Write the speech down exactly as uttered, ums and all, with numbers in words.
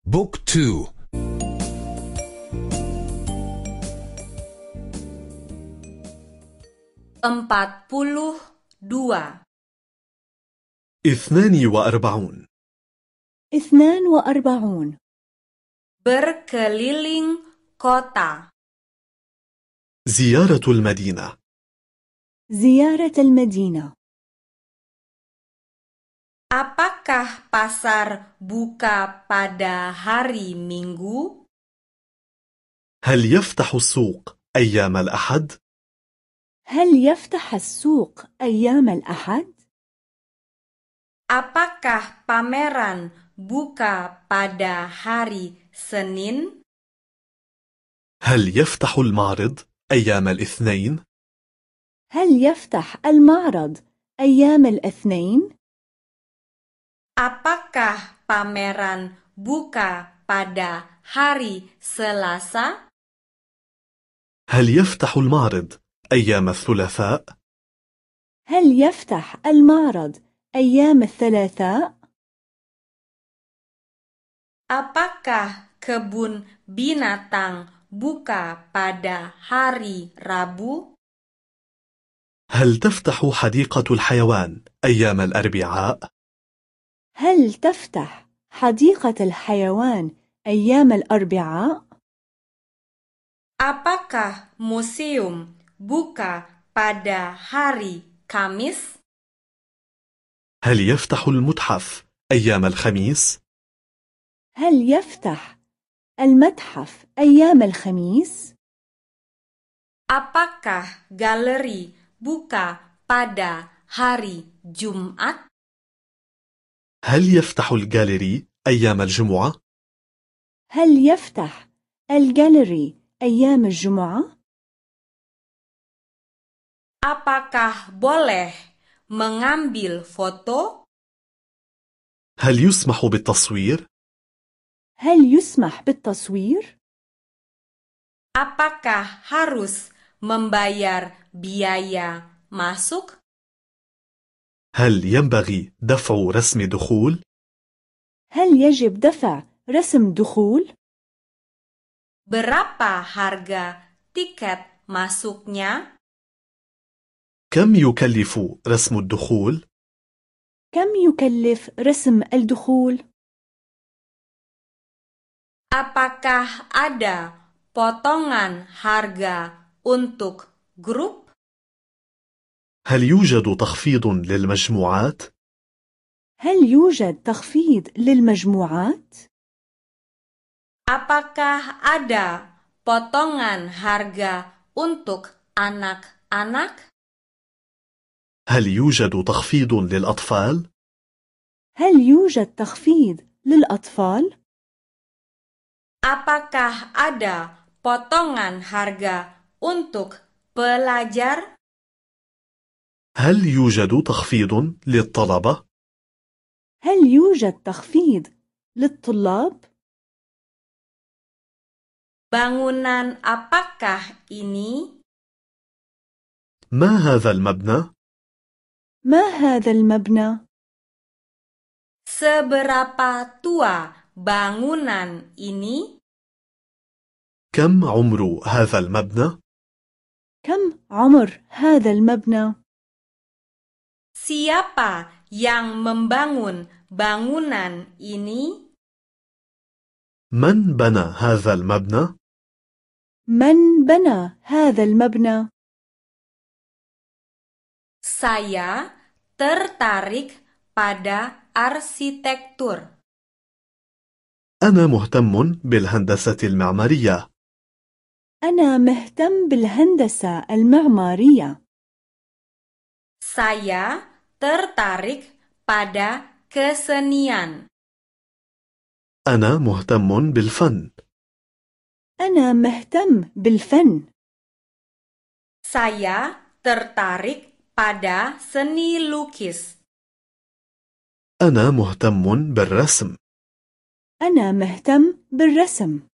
بوك تو. Empat puluh dua. اثنان وأربعون. اثنان وأربعون. Berkeliling kota. زيارة المدينة. زيارة المدينة. Apakah pasar buka pada hari Minggu? هل يفتح السوق أيام الأحد؟ هل يفتح السوق أيام الأحد؟ Apakah pameran buka pada hari Senin? هل يفتح المعرض أيام الاثنين؟ هل يفتح المعرض أيام الاثنين؟ Apakah pameran buka pada hari Selasa? هل يفتح المعرض أيام الثلاثاء؟ هل يفتح المعرض أيام الثلاثاء؟ Apakah kebun binatang buka pada hari Rabu? هل تفتح حديقة الحيوان أيام الأربعاء؟ هل تفتح حديقة الحيوان أيام الأربعاء؟ Apakah museum buka pada hari Kamis? هل يفتح المتحف أيام الخميس؟ هل يفتح المتحف أيام الخميس؟ Apakah galeri buka pada hari Jumat? هل يفتح الجاليري أيام الجمعة؟ هل يفتح الجاليري أيام الجمعة؟ Apakah boleh mengambil foto? هل يسمح بالتصوير؟ هل يسمح بالتصوير؟ Apakah harus membayar biaya masuk? هل ينبغي دفع رسم دخول؟ هل يجب دفع رسم دخول؟ Berapa harga tiket masuknya? كم يكلف رسم الدخول؟ كم يكلف رسم الدخول؟ Apakah ada potongan harga untuk grup? هل يوجد تخفيض للمجموعات؟ هل يوجد تخفيض للمجموعات؟ Apakah ada potongan harga untuk anak-anak? هل يوجد تخفيض للأطفال؟ هل يوجد تخفيض للأطفال؟ Apakah ada potongan harga untuk pelajar? هل يوجد تخفيض للطلبة؟ هل يوجد تخفيض للطلاب؟ Bangunan apakah ini? ما هذا المبنى؟ ما هذا المبنى؟ Seberapa tua bangunan ini? كم عمر هذا المبنى؟ كم عمر هذا المبنى؟ Siapa yang membangun bangunan ini? من بنى هذا المبنى؟ من بنى هذا المبنى؟ Saya tertarik pada arsitektur. أنا مهتم بالهندسة المعمارية. أنا مهتم بالهندسة المعمارية. Saya tertarik pada kesenian. أنا مهتم بالفن. أنا مهتم بالفن. Saya tertarik pada seni lukis. أنا مهتم بالرسم. أنا مهتم بالرسم.